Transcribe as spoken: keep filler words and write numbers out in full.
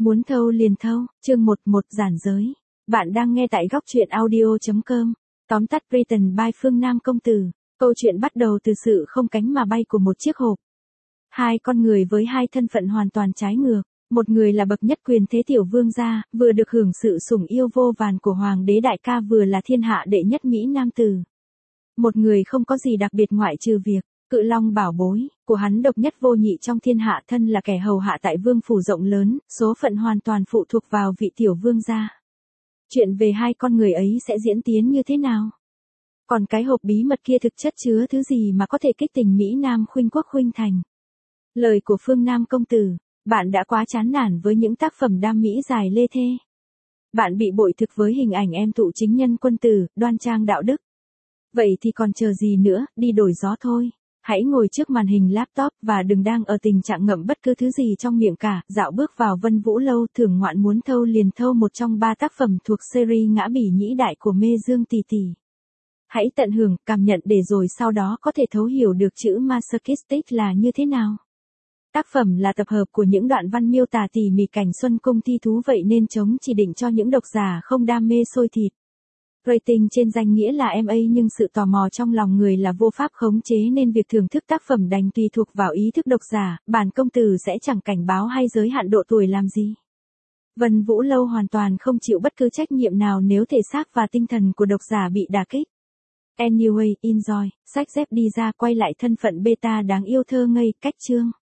Muốn thâu liền thâu, chương một một giản giới. Bạn đang nghe tại góc truyện audio chấm com. Tóm tắt Written by Phương Nam công tử. Câu chuyện bắt đầu từ sự không cánh mà bay của một chiếc hộp. Hai con người với hai thân phận hoàn toàn trái ngược. Một người là bậc nhất quyền thế tiểu vương gia, vừa được hưởng sự sủng yêu vô vàn của hoàng đế đại ca, vừa là thiên hạ đệ nhất Mỹ nam tử. Một người không có gì đặc biệt ngoại trừ việc Cự Long bảo bối của hắn độc nhất vô nhị trong thiên hạ, thân là kẻ hầu hạ tại vương phủ rộng lớn, số phận hoàn toàn phụ thuộc vào vị tiểu vương gia. Chuyện về hai con người ấy sẽ diễn tiến như thế nào? Còn cái hộp bí mật kia thực chất chứa thứ gì mà có thể kích tình Mỹ Nam khuynh quốc khuynh thành? Lời của Phương Nam công tử, bạn đã quá chán nản với những tác phẩm đam mỹ dài lê thê. Bạn bị bội thực với hình ảnh em tụ chính nhân quân tử, đoan trang đạo đức. Vậy thì còn chờ gì nữa, đi đổi gió thôi. Hãy ngồi trước màn hình laptop và đừng đang ở tình trạng ngậm bất cứ thứ gì trong miệng cả, dạo bước vào Vân Vũ Lâu thưởng ngoạn Muốn thâu liền thâu, một trong ba tác phẩm thuộc series Ngã Bỉ Nhĩ Đại của Mê Dương tỷ tỷ. Hãy tận hưởng, cảm nhận để rồi sau đó có thể thấu hiểu được chữ masochistic là như thế nào. Tác phẩm là tập hợp của những đoạn văn miêu tả tỉ mỉ cảnh xuân cung thi thú, vậy nên chống chỉ định cho những độc giả không đam mê xôi thịt. Rating trên danh nghĩa là em A, nhưng sự tò mò trong lòng người là vô pháp khống chế, nên việc thưởng thức tác phẩm đành tùy thuộc vào ý thức độc giả. Bản công tử sẽ chẳng cảnh báo hay giới hạn độ tuổi làm gì. Vân Vũ Lâu hoàn toàn không chịu bất cứ trách nhiệm nào nếu thể xác và tinh thần của độc giả bị đả kích. Anyway, enjoy. Sách dép đi ra, quay lại thân phận beta đáng yêu thơ ngây, cách chương.